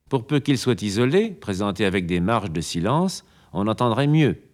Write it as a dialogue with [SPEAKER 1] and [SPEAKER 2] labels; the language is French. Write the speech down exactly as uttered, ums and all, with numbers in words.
[SPEAKER 1] Pour peu qu'il soit isolé, présenté avec des marges de silence, on entendrait mieux.